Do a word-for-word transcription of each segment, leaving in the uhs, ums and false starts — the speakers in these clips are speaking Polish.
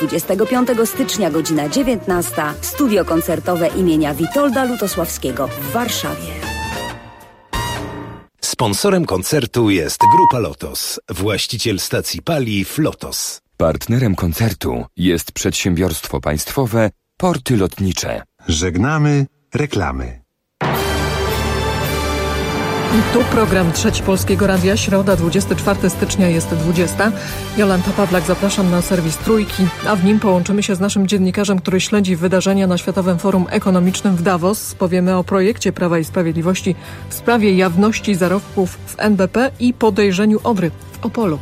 dwudziestego piątego stycznia, godzina dziewiętnasta. Studio koncertowe imienia Witolda Lutosławskiego w Warszawie. Sponsorem koncertu jest Grupa Lotos, właściciel stacji paliw Lotos. Partnerem koncertu jest przedsiębiorstwo państwowe Porty Lotnicze. Żegnamy reklamy. Tu program Trzeci Polskiego Radia, środa, dwudziestego czwartego stycznia, jest dwudziesta. Jolanta Pawlak, zapraszam na serwis Trójki, a w nim połączymy się z naszym dziennikarzem, który śledzi wydarzenia na Światowym Forum Ekonomicznym w Davos. Powiemy o projekcie Prawa i Sprawiedliwości w sprawie jawności zarobków w N B P i podejrzeniu Odry w Opolu.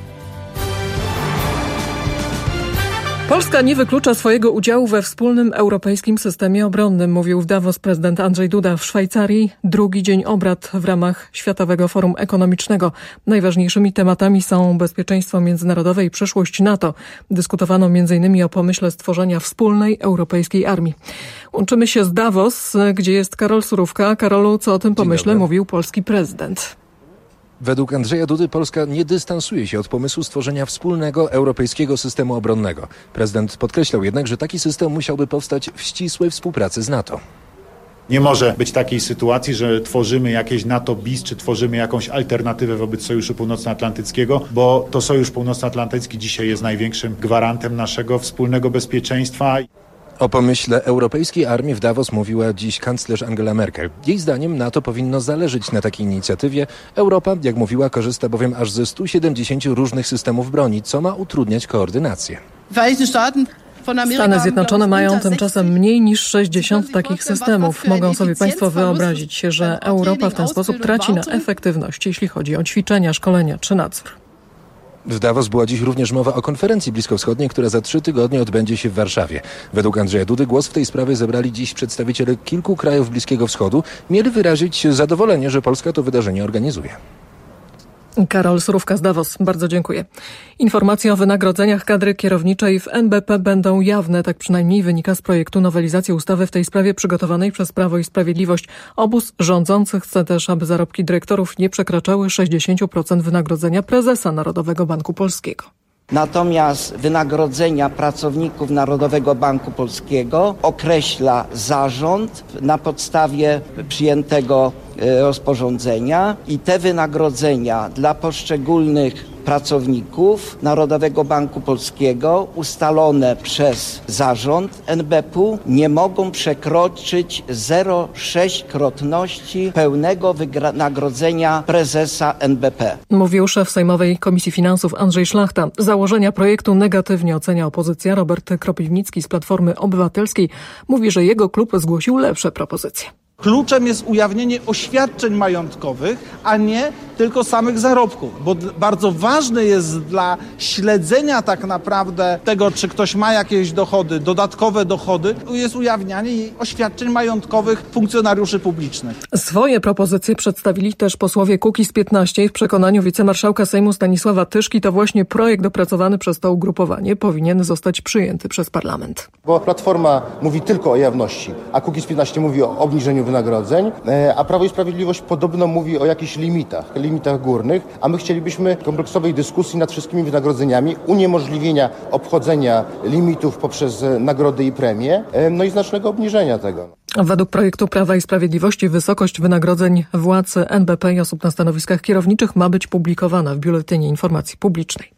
Polska nie wyklucza swojego udziału we wspólnym europejskim systemie obronnym, mówił w Davos prezydent Andrzej Duda. W Szwajcarii drugi dzień obrad w ramach Światowego Forum Ekonomicznego. Najważniejszymi tematami są bezpieczeństwo międzynarodowe i przyszłość NATO. Dyskutowano między innymi o pomyśle stworzenia wspólnej europejskiej armii. Łączymy się z Davos, gdzie jest Karol Surówka. Karolu, co o tym pomyśle mówił polski prezydent? Według Andrzeja Dudy Polska nie dystansuje się od pomysłu stworzenia wspólnego europejskiego systemu obronnego. Prezydent podkreślał jednak, że taki system musiałby powstać w ścisłej współpracy z NATO. Nie może być takiej sytuacji, że tworzymy jakieś NATO bis, czy tworzymy jakąś alternatywę wobec Sojuszu Północnoatlantyckiego, bo to Sojusz Północnoatlantycki dzisiaj jest największym gwarantem naszego wspólnego bezpieczeństwa. O pomyśle europejskiej armii w Davos mówiła dziś kanclerz Angela Merkel. Jej zdaniem NATO powinno zależeć na takiej inicjatywie. Europa, jak mówiła, korzysta bowiem aż ze stu siedemdziesięciu różnych systemów broni, co ma utrudniać koordynację. Stany Zjednoczone mają tymczasem mniej niż sześćdziesiąt takich systemów. Mogą sobie państwo wyobrazić, że Europa w ten sposób traci na efektywności, jeśli chodzi o ćwiczenia, szkolenia czy nadzór. W Davos była dziś również mowa o konferencji bliskowschodniej, która za trzy tygodnie odbędzie się w Warszawie. Według Andrzeja Dudy głos w tej sprawie zebrali dziś przedstawiciele kilku krajów Bliskiego Wschodu. Mieli wyrazić zadowolenie, że Polska to wydarzenie organizuje. Karol Surówka z Davos. Bardzo dziękuję. Informacje o wynagrodzeniach kadry kierowniczej w N B P będą jawne. Tak przynajmniej wynika z projektu nowelizacji ustawy w tej sprawie przygotowanej przez Prawo i Sprawiedliwość. Obóz rządzący chce też, aby zarobki dyrektorów nie przekraczały sześćdziesiąt procent wynagrodzenia prezesa Narodowego Banku Polskiego. Natomiast wynagrodzenia pracowników Narodowego Banku Polskiego określa zarząd na podstawie przyjętego rozporządzenia i te wynagrodzenia dla poszczególnych pracowników Narodowego Banku Polskiego ustalone przez zarząd N B P u nie mogą przekroczyć zero przecinek sześć krotności pełnego wynagrodzenia prezesa N B P. Mówił szef Sejmowej Komisji Finansów Andrzej Szlachta. Założenia projektu negatywnie ocenia opozycja. Robert Kropiwnicki z Platformy Obywatelskiej mówi, że jego klub zgłosił lepsze propozycje. Kluczem jest ujawnienie oświadczeń majątkowych, a nie tylko samych zarobków, bo bardzo ważne jest dla śledzenia tak naprawdę tego, czy ktoś ma jakieś dochody, dodatkowe dochody, jest ujawnianie oświadczeń majątkowych funkcjonariuszy publicznych. Swoje propozycje przedstawili też posłowie Kukiz piętnaście. W przekonaniu wicemarszałka Sejmu Stanisława Tyszki to właśnie projekt opracowany przez to ugrupowanie powinien zostać przyjęty przez parlament. Bo Platforma mówi tylko o jawności, a Kukiz piętnaście mówi o obniżeniu wynagrodzeń, a Prawo i Sprawiedliwość podobno mówi o jakichś limitach, limitach górnych, a my chcielibyśmy kompleksowej dyskusji nad wszystkimi wynagrodzeniami, uniemożliwienia obchodzenia limitów poprzez nagrody i premie, no i znacznego obniżenia tego. Według projektu Prawa i Sprawiedliwości wysokość wynagrodzeń władz N B P i osób na stanowiskach kierowniczych ma być publikowana w Biuletynie Informacji Publicznej.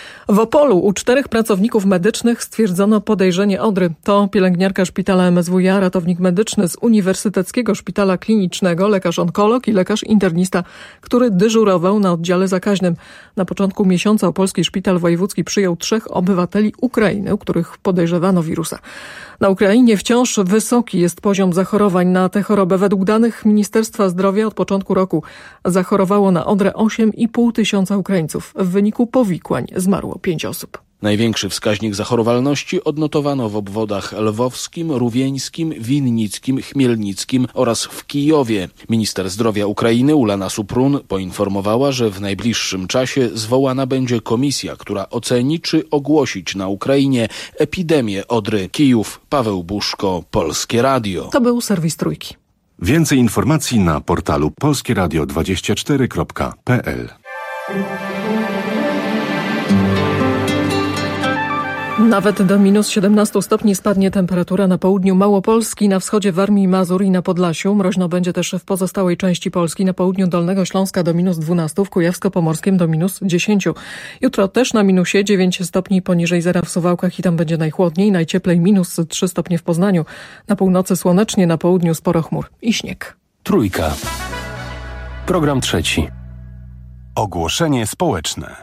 W Opolu u czterech pracowników medycznych stwierdzono podejrzenie Odry. To pielęgniarka szpitala M S W iA, ratownik medyczny z Uniwersyteckiego Szpitala Klinicznego, lekarz onkolog i lekarz internista, który dyżurował na oddziale zakaźnym. Na początku miesiąca opolski szpital wojewódzki przyjął trzech obywateli Ukrainy, u których podejrzewano wirusa. Na Ukrainie wciąż wysoki jest poziom zachorowań na tę chorobę. Według danych Ministerstwa Zdrowia od początku roku zachorowało na Odrę osiem i pół tysiąca Ukraińców. W wyniku powikłań zmarło pięć osób. Największy wskaźnik zachorowalności odnotowano w obwodach lwowskim, rówieńskim, winnickim, chmielnickim oraz w Kijowie. Minister zdrowia Ukrainy Ulana Suprun poinformowała, że w najbliższym czasie zwołana będzie komisja, która oceni, czy ogłosić na Ukrainie epidemię Odry. Kijów, Paweł Buszko, Polskie Radio. To był serwis Trójki. Więcej informacji na portalu polskie radio dwadzieścia cztery kropka p l. Nawet do minus siedemnaście stopni spadnie temperatura na południu Małopolski, na wschodzie Warmii i Mazur i na Podlasiu. Mroźno będzie też w pozostałej części Polski, na południu Dolnego Śląska do minus dwanaście, w Kujawsko-Pomorskim do minus dziesięć. Jutro też na minusie, dziewięć stopni poniżej zera w Suwałkach i tam będzie najchłodniej, najcieplej minus trzy stopnie w Poznaniu. Na północy słonecznie, na południu sporo chmur i śnieg. Trójka. Program trzeci. Ogłoszenie społeczne.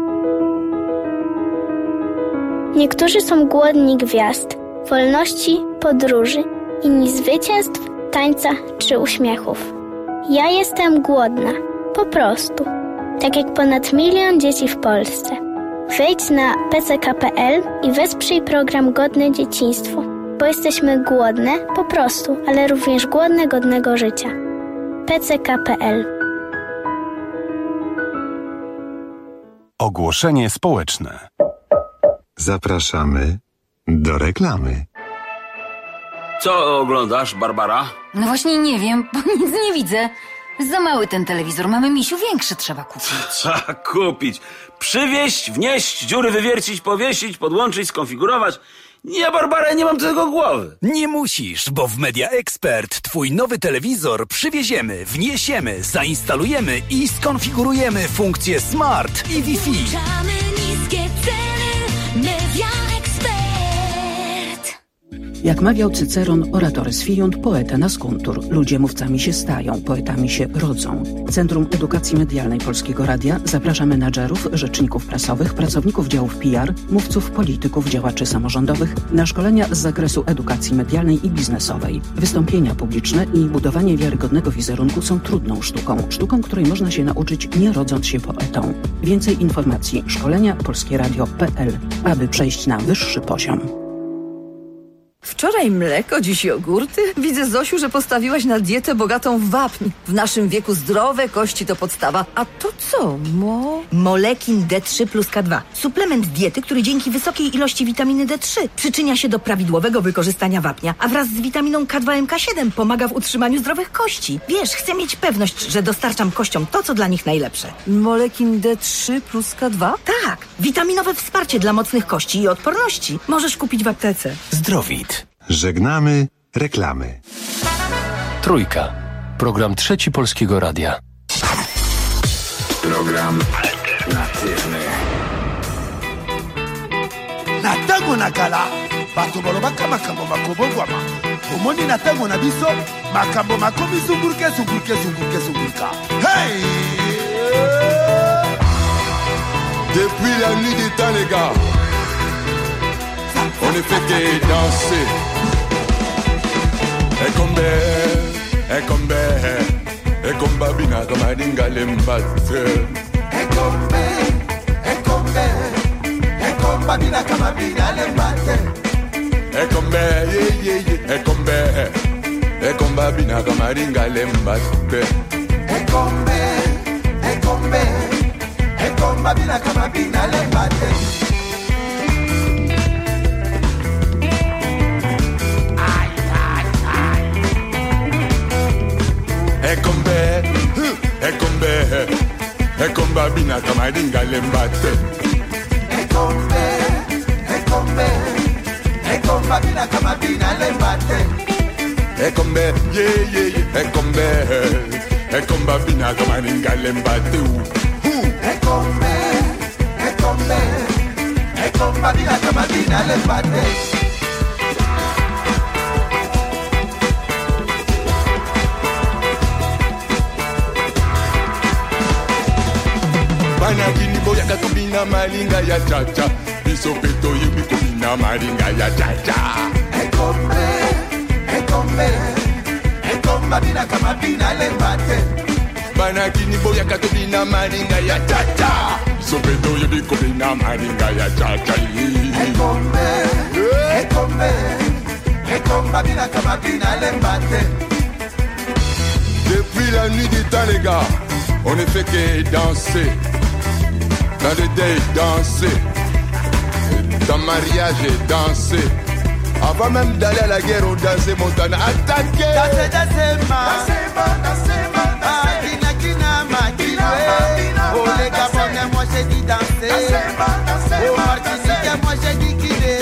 Niektórzy są głodni gwiazd, wolności, podróży, inni zwycięstw, tańca czy uśmiechów. Ja jestem głodna, po prostu. Tak jak ponad milion dzieci w Polsce. Wejdź na p c k kropka p l i wesprzyj program Godne Dzieciństwo, bo jesteśmy głodne, po prostu, ale również głodne godnego życia. p c k kropka p l. Ogłoszenie społeczne. Zapraszamy do reklamy. Co oglądasz, Barbara? No właśnie nie wiem, bo nic nie widzę. Za mały ten telewizor. Mamy, misiu, większy trzeba kupić. Trzeba kupić. Przywieźć, wnieść, dziury wywiercić, powiesić, podłączyć, skonfigurować. Nie, Barbara, nie mam tego głowy. Nie musisz, bo w Media Expert twój nowy telewizor przywieziemy, wniesiemy, zainstalujemy i skonfigurujemy funkcje Smart i Wi-Fi. Jak mawiał Cyceron, oratores fiunt, poeta nascuntur. Ludzie mówcami się stają, poetami się rodzą. Centrum Edukacji Medialnej Polskiego Radia zaprasza menadżerów, rzeczników prasowych, pracowników działów P R, mówców, polityków, działaczy samorządowych na szkolenia z zakresu edukacji medialnej i biznesowej. Wystąpienia publiczne i budowanie wiarygodnego wizerunku są trudną sztuką. Sztuką, której można się nauczyć, nie rodząc się poetą. Więcej informacji szkolenia polskieradio kropka p l, aby przejść na wyższy poziom. Wczoraj mleko, dziś jogurty. Widzę, Zosiu, że postawiłaś na dietę bogatą w wapń. W naszym wieku zdrowe kości to podstawa. A to co, mo? Molekin D trzy plus K dwa. Suplement diety, który dzięki wysokiej ilości witaminy D trzy przyczynia się do prawidłowego wykorzystania wapnia, a wraz z witaminą K dwa M K siedem pomaga w utrzymaniu zdrowych kości. Wiesz, chcę mieć pewność, że dostarczam kościom to, co dla nich najlepsze. Molekin D trzy plus K dwa? Tak, witaminowe wsparcie dla mocnych kości i odporności. Możesz kupić w aptece. Zdrowit. Żegnamy reklamy. Trójka. Program trzeci Polskiego Radia. Program alternatywny. Natango nakala bato balobaka makambo makobongwama omoni natango na biso makambo makomi zungurke zungurke zungurke zungurka. Hey! Depuis la nuit des temps, les gars, on ne fait que danser. Ekombe, ekombe, ekomba bina kama dinga lembate. Ekombe, ekombe, ekomba bina kama bina lembate. Ekombe, ye ye ye, ekombe, ekomba bina kama dinga lembate. Ekombe, ekombe, ekomba bina kama bina lembate. Ekombe, ekombe, ekomba bina kama dinga lembate. Ekombe, ekombe, ekomba bina kama bina lembate. Ekombe, ye ye ye, ekombe, ekomba bina kama dinga lembate. Ekombe, ekombe, ekomba bina kama bina lembate. Bana kini boya katubina malinga ya chacha. Biso peto yemi kubina malinga ya chacha. Ekombe, ekombe, ekomba bina kama bina lembate. Bana kini boya katubina malinga ya chacha. Biso peto yemi kubina malinga ya chacha. Ekombe, ekombe, ekomba bina kama bina lembate. Depuis la nuit des temps, les gars, on ne fait que danser. Dans le deuil, danser. Dans le mariage, danser. Avant même d'aller à la guerre, on dansait Montana. Attaquer! Danser, danser, ma. Danser, ma, danser, ma, danser. Kina, kina, ma, kina, ma. Oh, les Gabonais, moi j'ai dit danser. Danser, ma, danser, ma, danser. Oh, Martinique, moi j'ai dit kidé.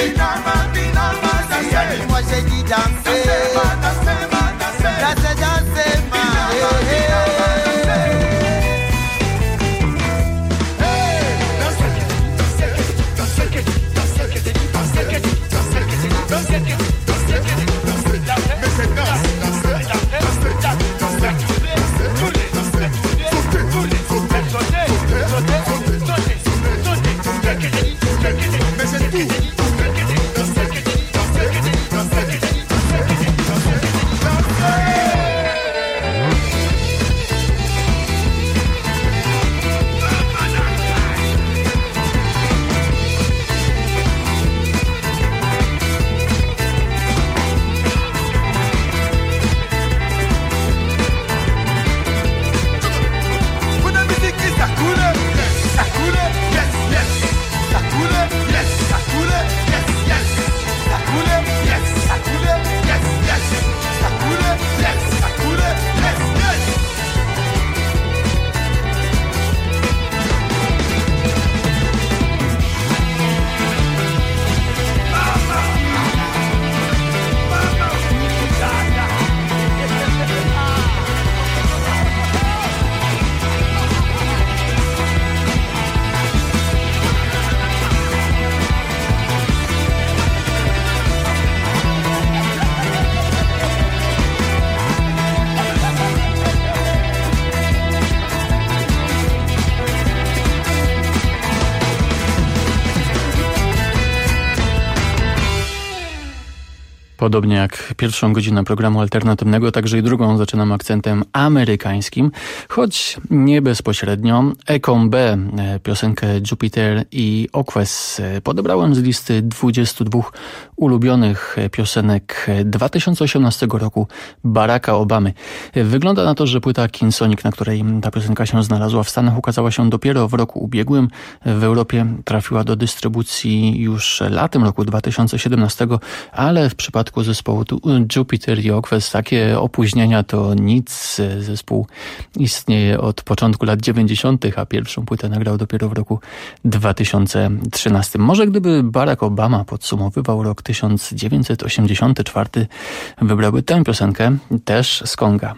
Podobnie jak pierwszą godzinę programu alternatywnego, także i drugą zaczynam akcentem amerykańskim, choć nie bezpośrednio. Econ B, piosenkę Jupiter i Okres podebrałem z listy dwudziestu dwóch ulubionych piosenek dwa tysiące osiemnastego roku Baracka Obamy. Wygląda na to, że płyta King Sonic, na której ta piosenka się znalazła, w Stanach ukazała się dopiero w roku ubiegłym. W Europie trafiła do dystrybucji już latem roku dwa tysiące siedemnastego, ale w przypadku zespołu Jupiter i Okres takie opóźnienia to nic. Zespół istnieje od początku lat dziewięćdziesiątych, a pierwszą płytę nagrał dopiero w roku dwa tysiące trzynastym. Może gdyby Barack Obama podsumowywał rok tysiąc dziewięćset osiemdziesiąty czwarty, wybrałby tę piosenkę też z Konga.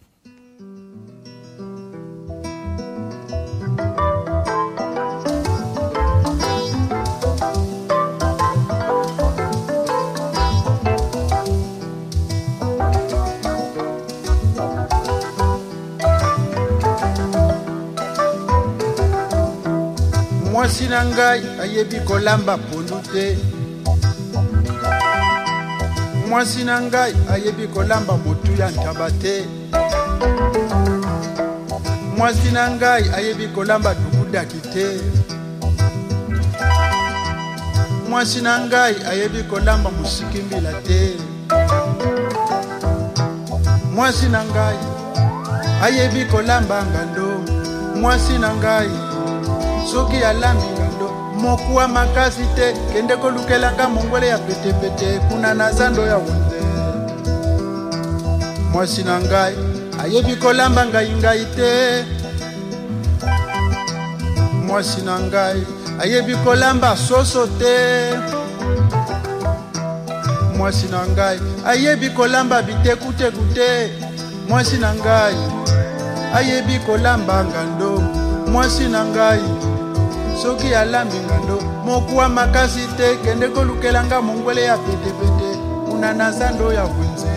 Mwasi na ngai ayebi kolamba pondu te. Mwasi na ngai ayebi kolamba motu ya ntaba te. Mwasi na ngai ayebi kolamba dukudaki te. Mwasi na ngai ayebi kolamba musikimbila te. Mwasi na ngai ayebi kolamba ngando. Mwasi na ngai soki alambi ngando mokuwa makasi te kende kolukelanga mongwele ya petepete kuna na zando ya wonze. Mwasi na ngai ayebi kolamba ngai ngai te. Mwasi na ngai ayebi kolamba soso te. Mwasi na ngai ayebi kolamba bitekuteku te. Mwasi na ngai ayebi kolamba ngando. Mwasi na ngai soki alambi ngando mokuwa makasi te kende kolukelanga mongwele ya petepete una na zando ya vunze.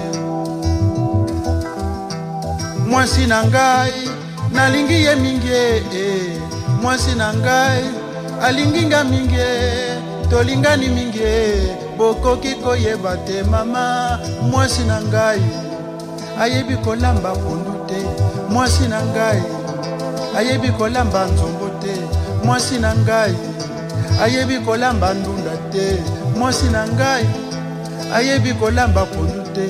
Mwasi na ngai nalingi ye mingi eh. Mwasi na ngai alinginga mingi tolingani mingi bokoki koyeba te mama. Mwasi na ngai ayebi kolamba pondu te. Mwasi na ngai ayebi kolamba nzombo te. Mwasi na ngai ayebi kolamba ndunda te. Mwasi na ngai ayebi kolamba pondu te.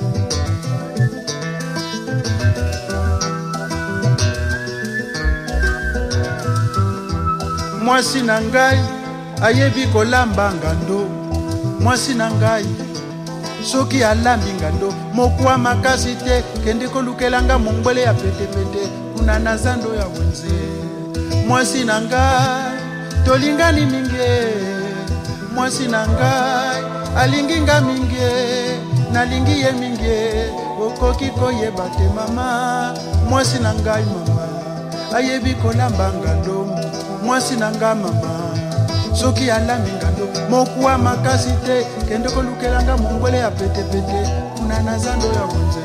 Mwasi na ngai ayebi kolamba ngando. Mwasi na ngai soki alambi ngando mokuwa makasi te kende kolukelanga mongwele ya petepete kuna na zando ya wenze. Mwasi na ngai tolingani mingi. Mwasi na ngai alinginga mingi nalingi ye mingi okoki koyeba te mama. Mwasi na ngai mama ayebi kolamba ngando. Mwasi na ngai mama soki alambi ngando mokuwa makasi te kende kolukelanga mongwele ya petepete kuna na zando ya wenze.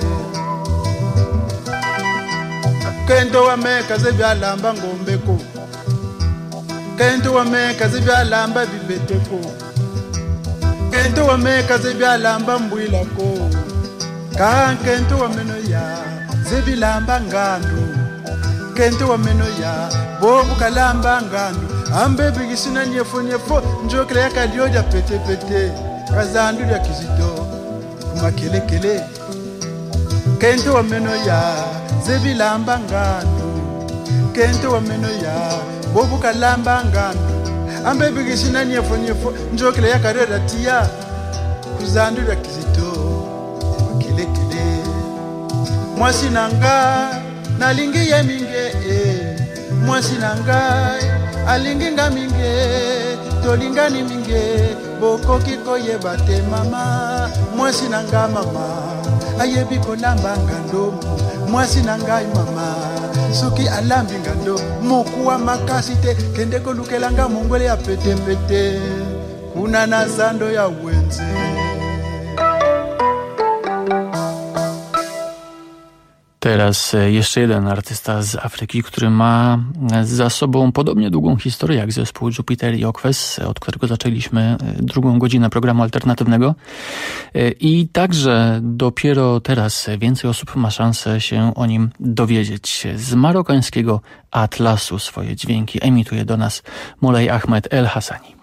Kento wameka zebyalamba ngombeko. Kento wameka zebyalamba bibeteko. Kento wameka zebyalamba mbwilako. Ka kento wameno ya zebilamba ngando. Kento wameno ya bobu kalamba ngando. Ambe bigisina nyefo nyefo njokele ya kadioja pete pete. Kazandu ya kizito kumakele kele. Kento wameno ya zebilamba ngando. Kento wameno ya bobu kalamba ngando. Ambe bigisina nyefo nyefo njokele ya kadioja tia kuzandu ya kizito kumakele kele. Mwasi na ngai nalingi ye mingi eh. Mwasi na ngai alinginga mingi tolingani mingi bokoki koyeba te mama. Mwasi na ngai mama ayebi kolamba ngando. Mwasi na ngai mama soki alambi ngando mokuwa makasi te kende kolukelanga mongwele ya petepete kuna na zando ya wenze. Teraz jeszcze jeden artysta z Afryki, który ma za sobą podobnie długą historię jak zespół Jupiter i Okwes, od którego zaczęliśmy drugą godzinę programu alternatywnego. I także dopiero teraz więcej osób ma szansę się o nim dowiedzieć. Z marokańskiego Atlasu swoje dźwięki emituje do nas Moulay Ahmed El Hassani.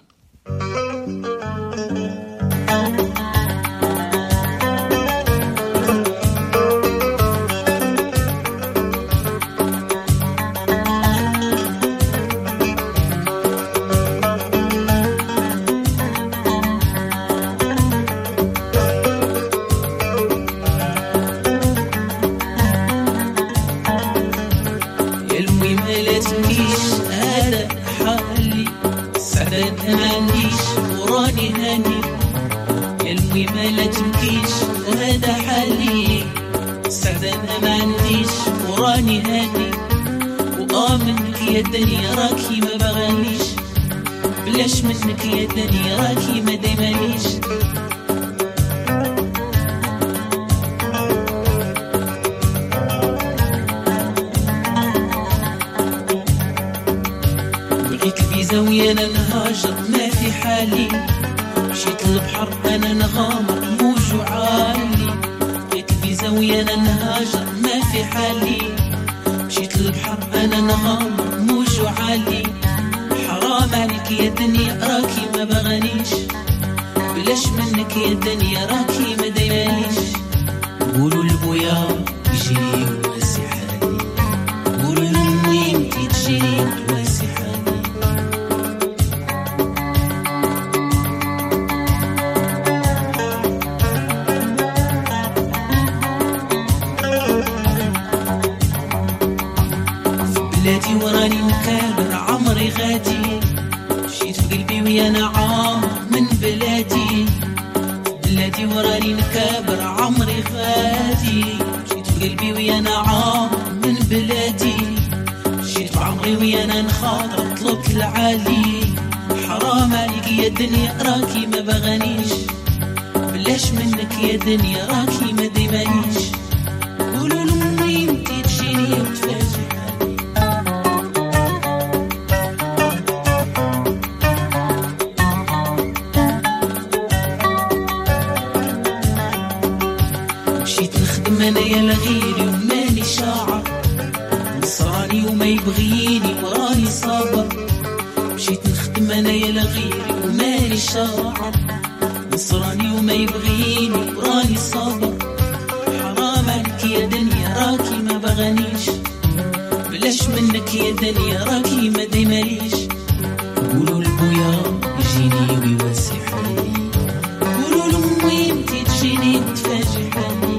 يا الدنيا راكي ما بغانيش بلاش منك يا الدنيا راكي ما دايمانيش بغيت الفيزا ويانا نهاجر ما في حالي مشيت للبحر انا نغامر موج وعالي بغيت الفيزا ويانا نهاجر ما في حالي مشيت للبحر انا نغامر موج وعالي حرام عليك يا دنيا راكي ما بغانيش بلاش منك يا دنيا راكي ما دايمانيش قولوا لبويا يجيني واسي حالي قولوا لامي انتي تجيني واسي حالي بلادي وراني مكابر عمري غادي مشيت في قلبي ويا نعام من بلادي بلادي وراني مكابر عمري غادي مشيت في قلبي ويا نعام من بلادي مشيت بعمري ويا نخاطر طلبت العالي حرام عليك يا دنيا راكي ما بغانيش بلاش منك يا دنيا راكي ما دايمانيش قولوا لامي انتي تجيني وتفاجئ انا يا لغيري وماني شاعر نصراني وما يبغيني وراني صابر مشيت نخدم انا يا لغيري وماني شاعر نصراني وما يبغيني وراني صابر حرام عليك يا دنيا راكي ما بغانيش بلاش منك يا دنيا راكي ما دايمانيش قولوا لبويا يجيني ويواسي حالي قولوا لامي انتي تجيني وتفاجئ حالي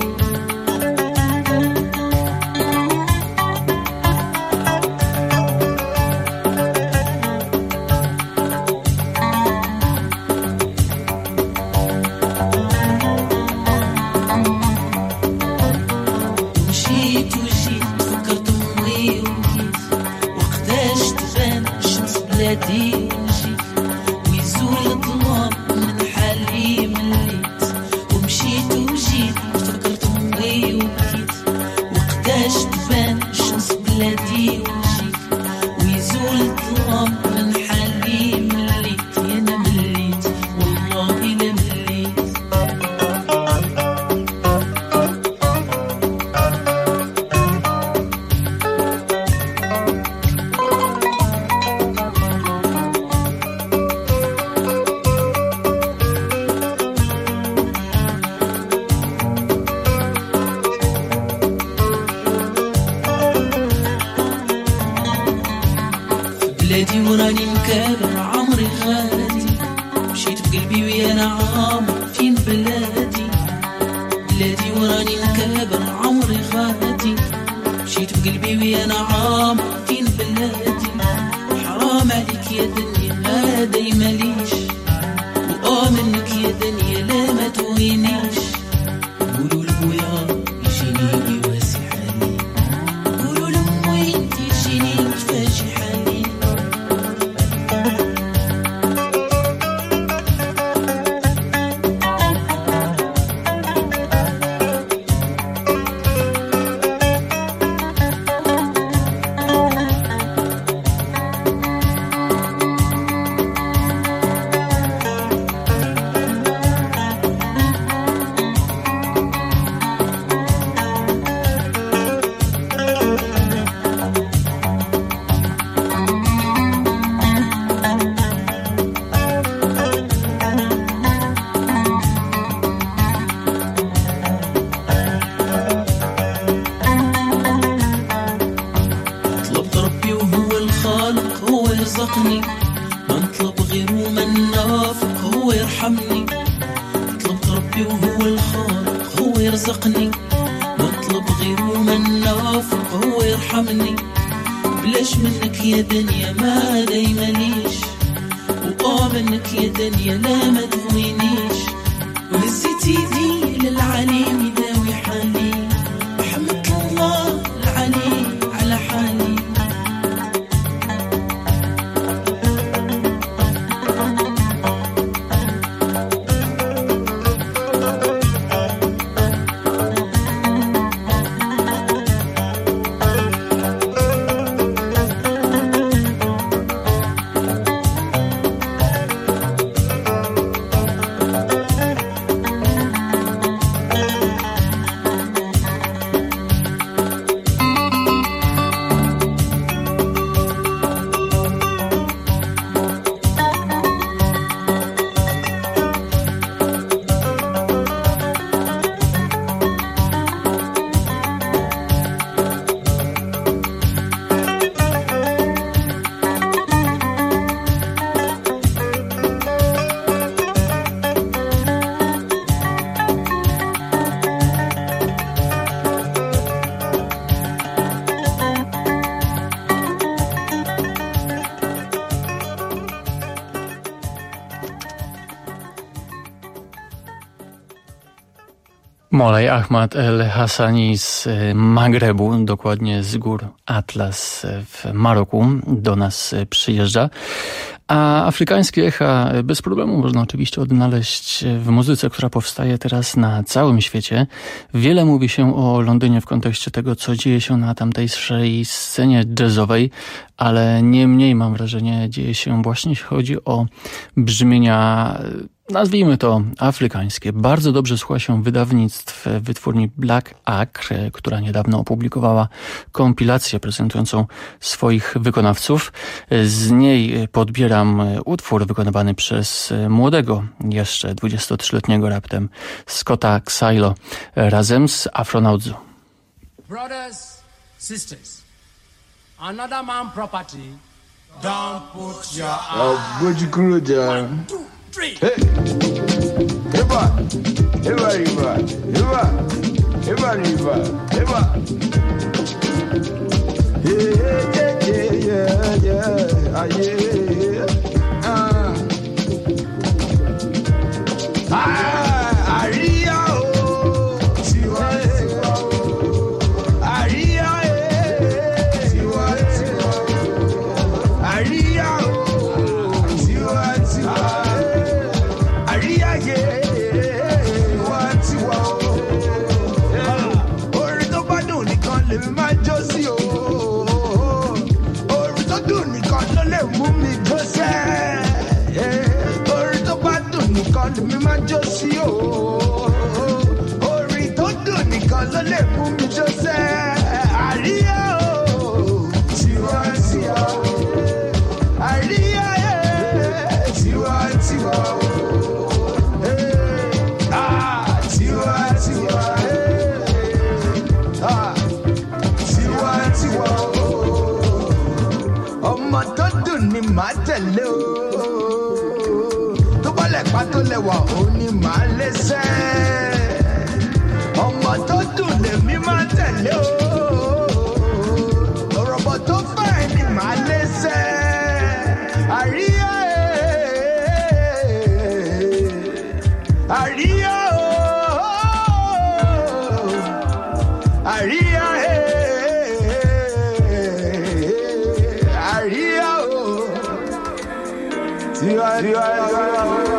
بلادي وراني مكابر عمري غادي مشيت بقلبي ويا نعام فين بلادي بلادي وراني مكابر عمري غادي مشيت بقلبي ويا نعام فين بلادي حرام عليك يا دنيا ما دايماليش وآمنك يا دنيا لا ما توهينيش قولوا لبويا يجيني ويواسي حالي قولوا لامي انتي تجيني وتفاجئ حالي ربي وهو الخالق هو يرزقني نطلب غيره من نافق هو يرحمني بلاش منك يا دنيا ما دايمانيش وقام منك يا دنيا لا ما تهوينيش وهزيت ايدي للعليم يداوي حالي بحمدك الله العليم على حالي Molej Ahmad El Hassani z Magrebu, dokładnie z gór Atlas w Maroku, do nas przyjeżdża. A afrykańskie echa bez problemu można oczywiście odnaleźć w muzyce, która powstaje teraz na całym świecie. Wiele mówi się o Londynie w kontekście tego, co dzieje się na tamtejszej scenie jazzowej, ale nie mniej, mam wrażenie, dzieje się właśnie, jeśli chodzi o brzmienia, nazwijmy to afrykańskie. Bardzo dobrze słucha się wydawnictw wytwórni Black Acre, która niedawno opublikowała kompilację prezentującą swoich wykonawców. Z niej podbieram utwór wykonywany przez młodego, jeszcze dwudziestotrzyletniego raptem Scotta Xylo razem z Afronautzu. Brothers, sisters, another man property, don't put your arms. One, two, three. Hey, Eva, Eva, Eva, Eva, Eva, Eva, Eva. Yeah, yeah, yeah, yeah, yeah, ah, yeah. Ah, ah, Aria, oh, Tiwa, Aria, eh, Tiwa, Aria, oh, Tiwa, Tiwa. Orin tó bá dùn nìkan lèmi máa jó sí o. Orin tó dùn nìkan ló lè mú mi jó sẹ́. Orin tó bá dùn nìkan lèmi máa jó sí o. Orin tó dùn nìkan ló lè mú mi jó sẹ́. Àríyá o, tiwa tiwa. Àríyá ẹ̀, tiwa tiwa o. Ọmọ tó dùn ni màá tẹ̀lé o, tó bá lẹ̀pa tó lẹ̀wà ó ní màá lẹ́sẹ̀. Ọmọ tó dùn lèmi máa tẹ̀lé o, òròbọ̀ tó fẹ́ ni màá lẹ́sẹ̀. Àríyá ẹ̀, àríyá o, àríyá ẹ̀. Tiwa, tiwa, tiwa.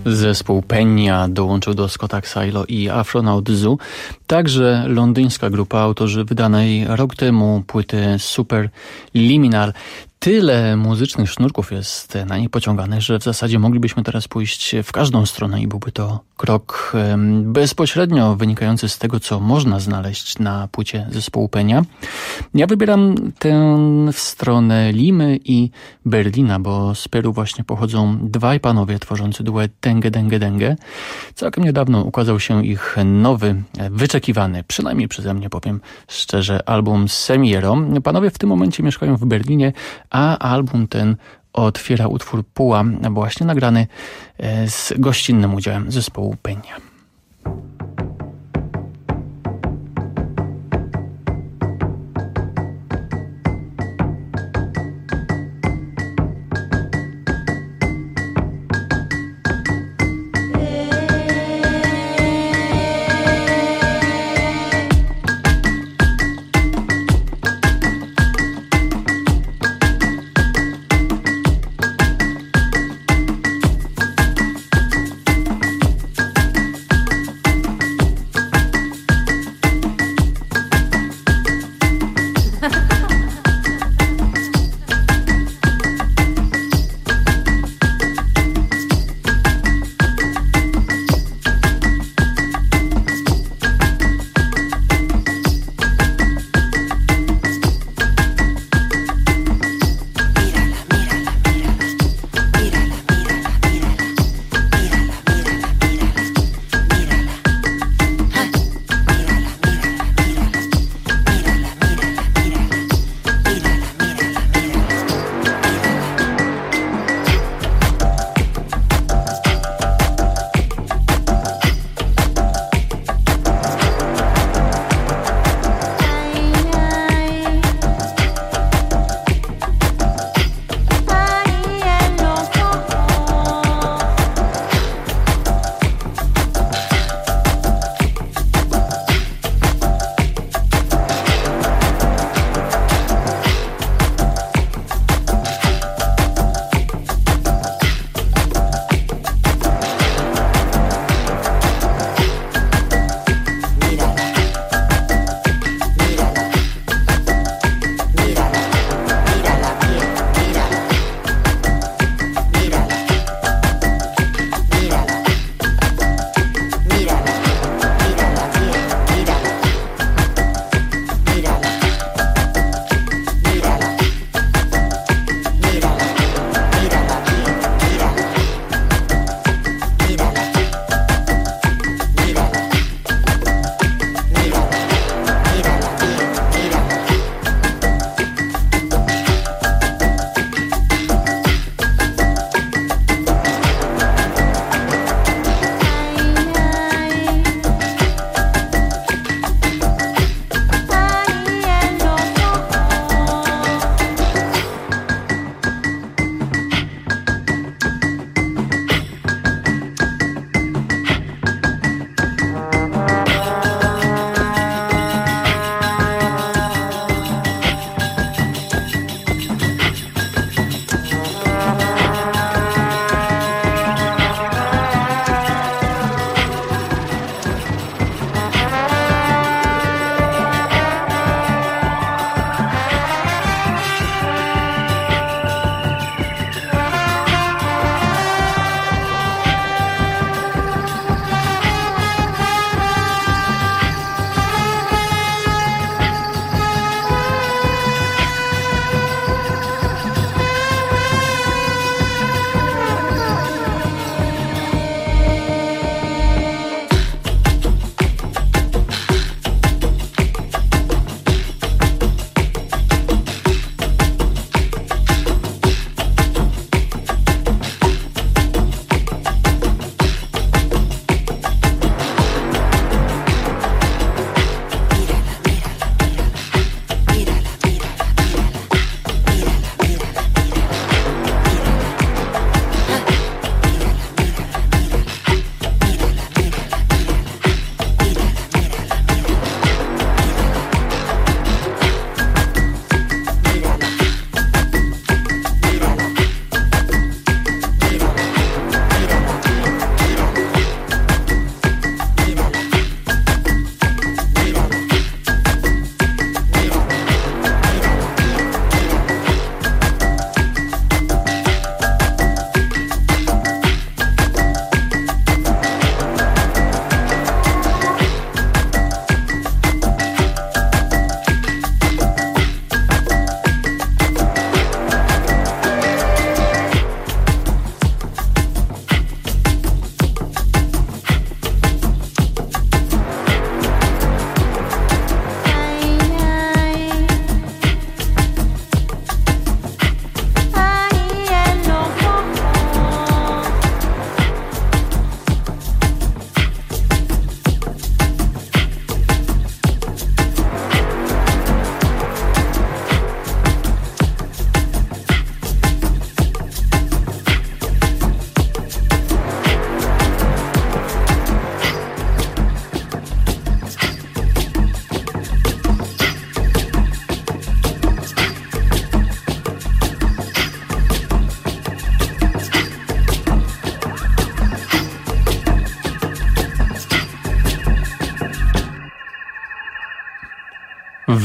Zespół Penia dołączył do Scotta Xylo i Afronaut Zoo. Także londyńska grupa, autorzy wydanej rok temu płyty Super Liminal. Tyle muzycznych sznurków jest na niej pociąganych, że w zasadzie moglibyśmy teraz pójść w każdą stronę i byłby to krok bezpośrednio wynikający z tego, co można znaleźć na płycie zespołu Penia. Ja wybieram tę w stronę Limy i Berlina, bo z Peru właśnie pochodzą dwaj panowie tworzący duet Denge Denge Denge. Całkiem niedawno ukazał się ich nowy, wyczekiwany, przynajmniej przeze mnie powiem szczerze, album Semiero. Panowie w tym momencie mieszkają w Berlinie, a album ten otwiera utwór Puła, właśnie nagrany z gościnnym udziałem zespołu Penia.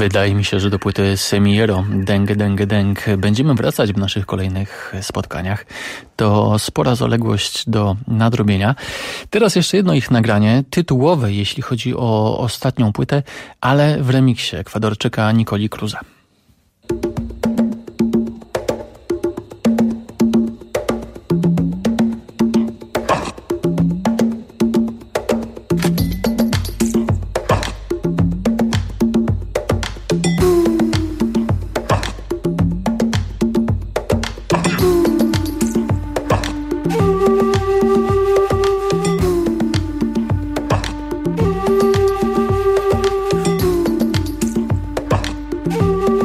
Wydaje mi się, że do płyty Semiero, Deng, Deng, Deng będziemy wracać w naszych kolejnych spotkaniach. To spora zaległość do nadrobienia. Teraz jeszcze jedno ich nagranie, tytułowe, jeśli chodzi o ostatnią płytę, ale w remiksie Ekwadorczyka Nicoli Cruza. Thank you.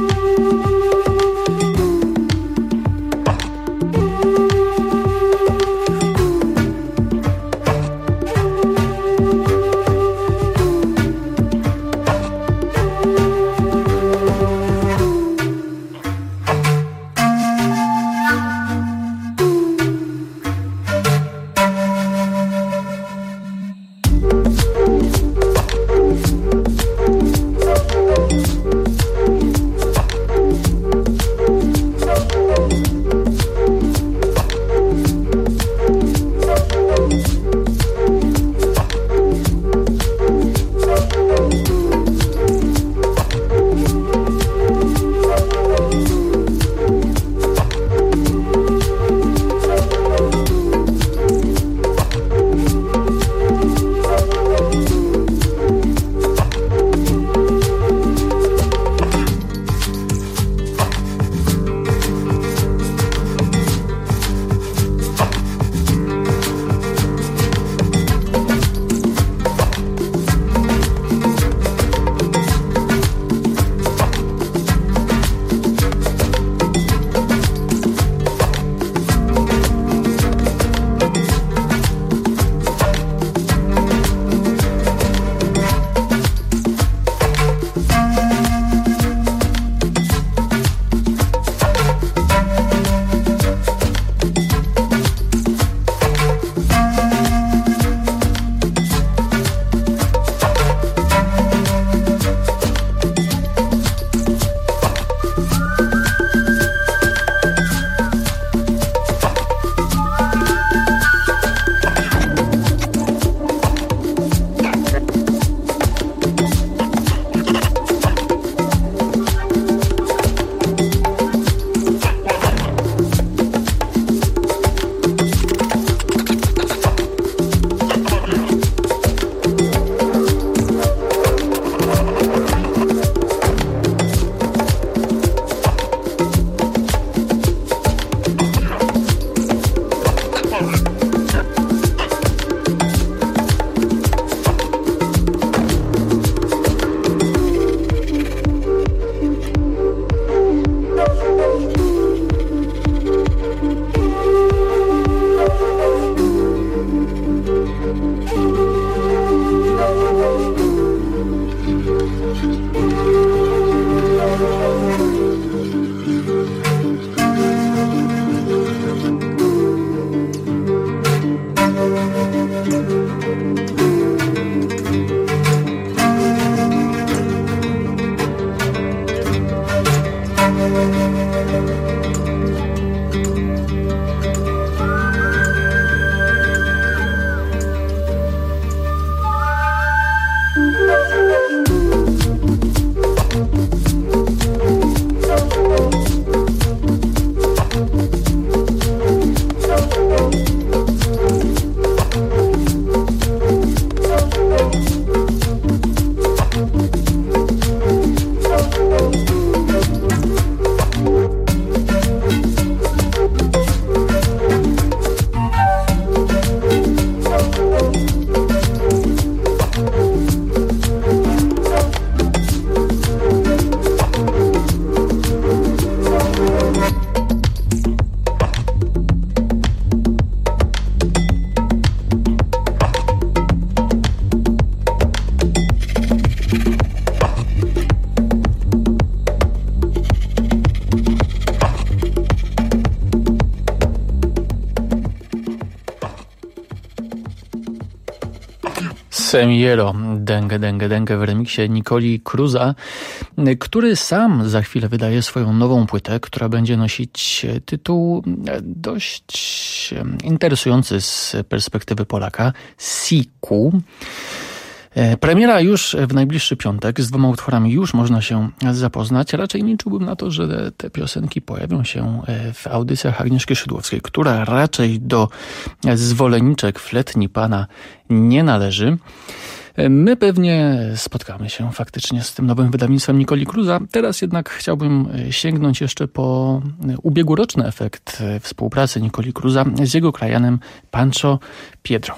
Semiero, Denge, Denge, Denge w remiksie Nicoli Cruza, który sam za chwilę wydaje swoją nową płytę, która będzie nosić tytuł dość interesujący z perspektywy Polaka, Siku. Premiera już w najbliższy piątek, z dwoma utworami już można się zapoznać. Raczej liczyłbym na to, że te piosenki pojawią się w audycjach Agnieszki Szydłowskiej, która raczej do zwolenniczek Fletni Pana nie należy. My pewnie spotkamy się faktycznie z tym nowym wydawnictwem Nicoli Cruza. Teraz jednak chciałbym sięgnąć jeszcze po ubiegłoroczny efekt współpracy Nicoli Cruza z jego krajanem Pancho Piedro.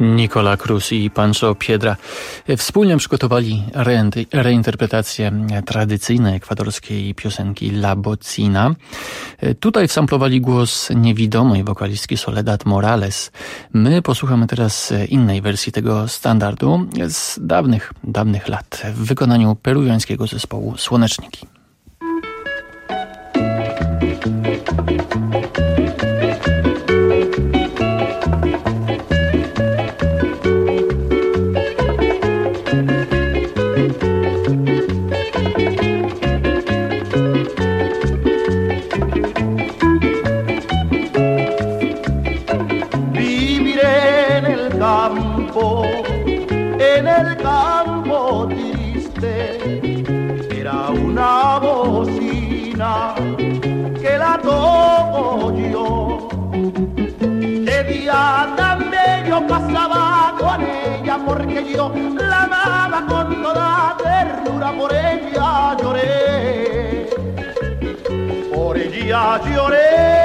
Nicola Cruz i Pancho Piedra wspólnie przygotowali reinterpretację tradycyjnej ekwadorskiej piosenki La Bocina. Tutaj wsamplowali głos niewidomej wokalistki Soledad Morales. My posłuchamy teraz innej wersji tego standardu z dawnych, dawnych lat w wykonaniu peruwiańskiego zespołu Słoneczniki. En el campo triste era una bocina que la toco yo. De día también yo pasaba con ella porque yo la amaba con toda ternura, por ella lloré, por ella lloré.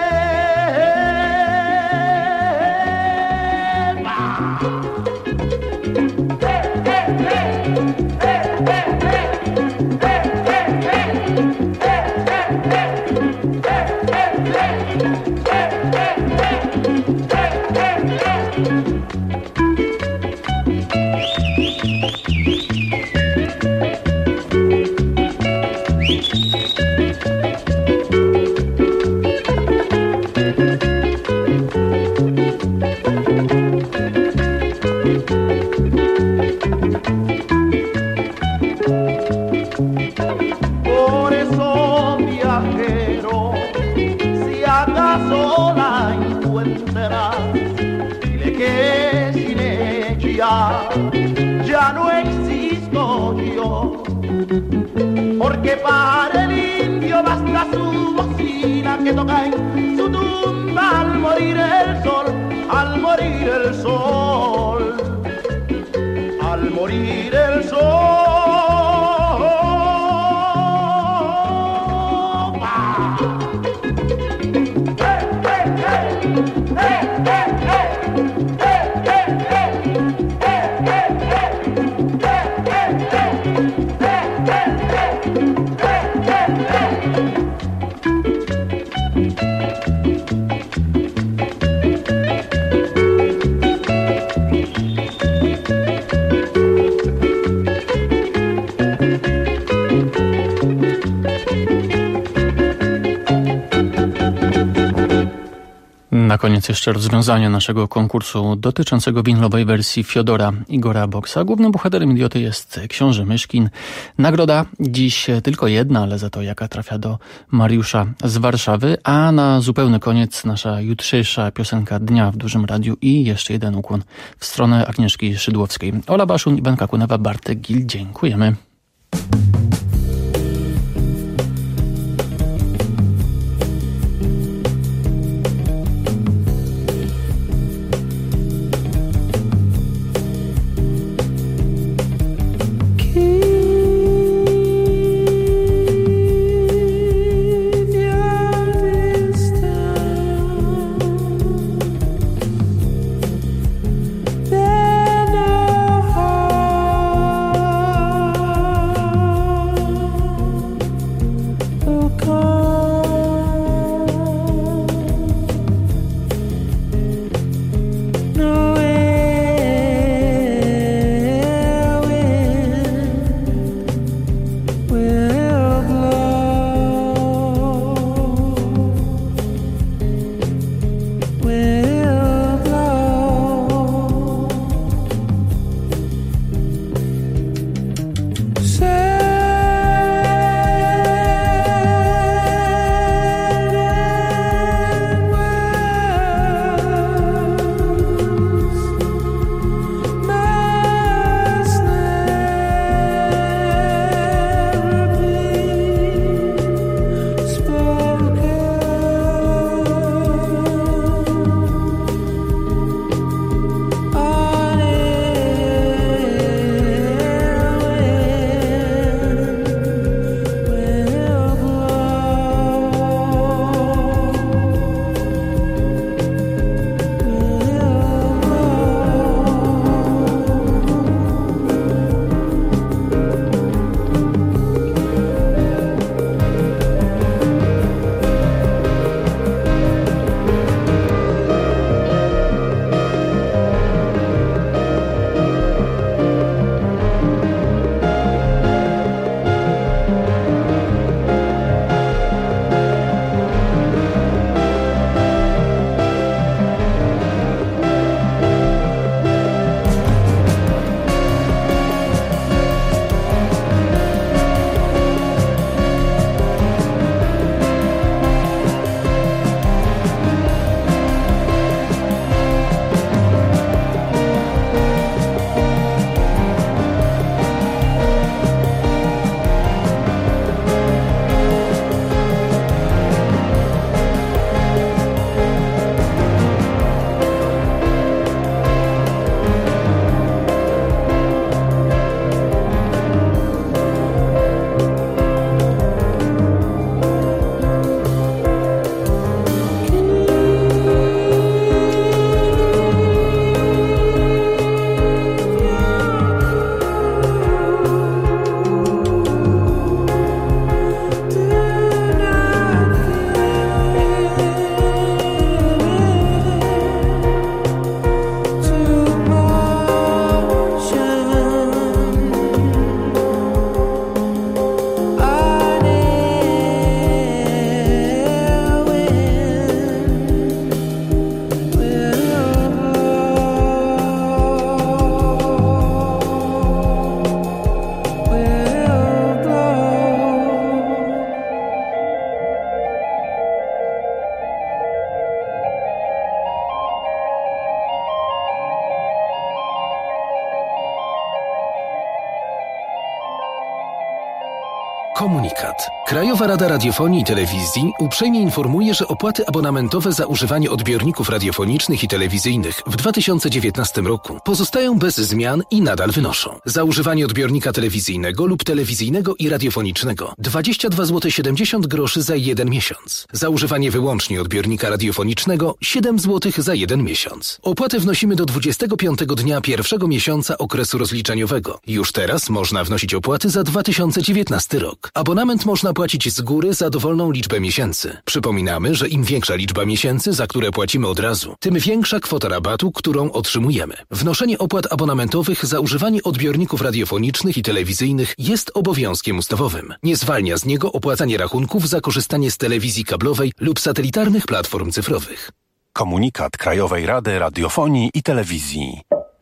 Ya no existo yo, porque para el indio basta su bocina que toca en su tumba al morir el sol, al morir el sol, al morir el sol. Na koniec jeszcze rozwiązanie naszego konkursu dotyczącego winylowej wersji Fiodora Igora Boksa. Głównym bohaterem Idioty jest książę Myszkin. Nagroda dziś tylko jedna, ale za to jaka trafia do Mariusza z Warszawy. A na zupełny koniec nasza jutrzejsza piosenka dnia w Dużym Radiu i jeszcze jeden ukłon w stronę Agnieszki Szydłowskiej. Ola Baszun i Benka Kunewa, Bartek Gil. Dziękujemy. Then Komunikat. Krajowa Rada Radiofonii i Telewizji uprzejmie informuje, że opłaty abonamentowe za używanie odbiorników radiofonicznych i telewizyjnych w dwa tysiące dziewiętnastym roku pozostają bez zmian i nadal wynoszą. Za używanie odbiornika telewizyjnego lub telewizyjnego i radiofonicznego dwadzieścia dwa złote siedemdziesiąt groszy za jeden miesiąc. Za używanie wyłącznie odbiornika radiofonicznego siedem złotych za jeden miesiąc. Opłatę wnosimy do dwudziestego piątego dnia pierwszego miesiąca okresu rozliczeniowego. Już teraz można wnosić opłaty za dwa tysiące dziewiętnasty rok. Abonament można płacić z góry za dowolną liczbę miesięcy. Przypominamy, że im większa liczba miesięcy, za które płacimy od razu, tym większa kwota rabatu, którą otrzymujemy. Wnoszenie opłat abonamentowych za używanie odbiorników radiofonicznych i telewizyjnych jest obowiązkiem ustawowym. Nie zwalnia z niego opłacanie rachunków za korzystanie z telewizji kablowej lub satelitarnych platform cyfrowych. Komunikat Krajowej Rady Radiofonii i Telewizji.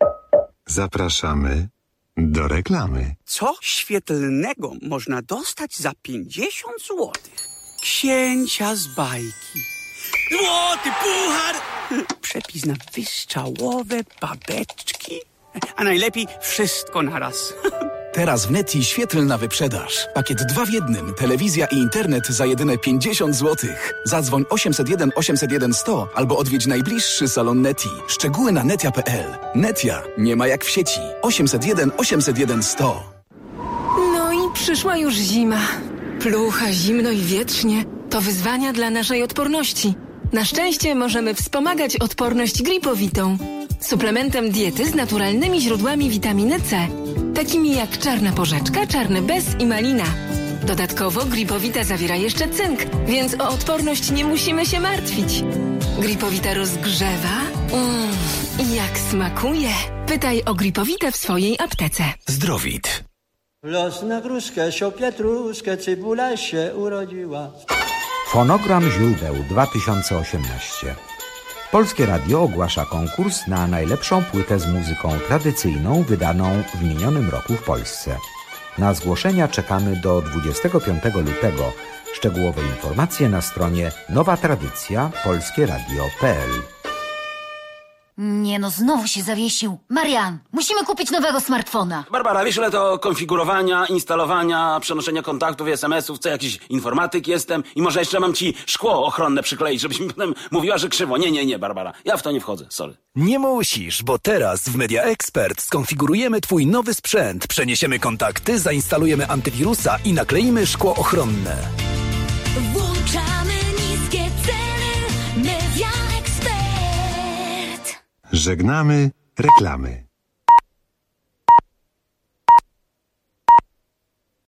Zapraszamy do reklamy. Co świetlnego można dostać za pięćdziesiąt złotych? Księcia z bajki. Złoty puchar! Przepis na wystrzałowe babeczki. A najlepiej wszystko naraz. Teraz w Neti świetlna wyprzedaż. Pakiet dwa w jednym. Telewizja i internet za jedyne pięćdziesiąt złotych. Zadzwoń osiemset jeden osiemset jeden sto albo odwiedź najbliższy salon Neti. Szczegóły na netia kropka p l. Netia. Nie ma jak w sieci. osiemset jeden osiemset jeden sto. No i przyszła już zima. Plucha, zimno i wietrznie. To wyzwania dla naszej odporności. Na szczęście możemy wspomagać odporność gripowitą. Suplementem diety z naturalnymi źródłami witaminy C, takimi jak czarna porzeczka, czarny bez i malina. Dodatkowo gripowita zawiera jeszcze cynk, więc o odporność nie musimy się martwić. Gripowita rozgrzewa. Mmm, i jak smakuje. Pytaj o gripowitę w swojej aptece. Zdrowit. Los na gruszkę, sio pietruszkę, cebula się urodziła. Fonogram źródeł dwa tysiące osiemnaście. Polskie Radio ogłasza konkurs na najlepszą płytę z muzyką tradycyjną wydaną w minionym roku w Polsce. Na zgłoszenia czekamy do dwudziestego piątego lutego. Szczegółowe informacje na stronie nowa tradycja polskie radio kropka p l. Nie no, znowu się zawiesił. Marian, musimy kupić nowego smartfona. Barbara, wiesz ile to konfigurowania, instalowania, przenoszenia kontaktów i es em esów, co jakiś informatyk jestem i może jeszcze mam ci szkło ochronne przykleić, żebyś mi potem mówiła, że krzywo. Nie, nie, nie, Barbara, ja w to nie wchodzę, sorry. Nie musisz, bo teraz w Media Expert skonfigurujemy twój nowy sprzęt, przeniesiemy kontakty, zainstalujemy antywirusa i nakleimy szkło ochronne. Włączamy niskie ceny. Media Expert. Żegnamy reklamy.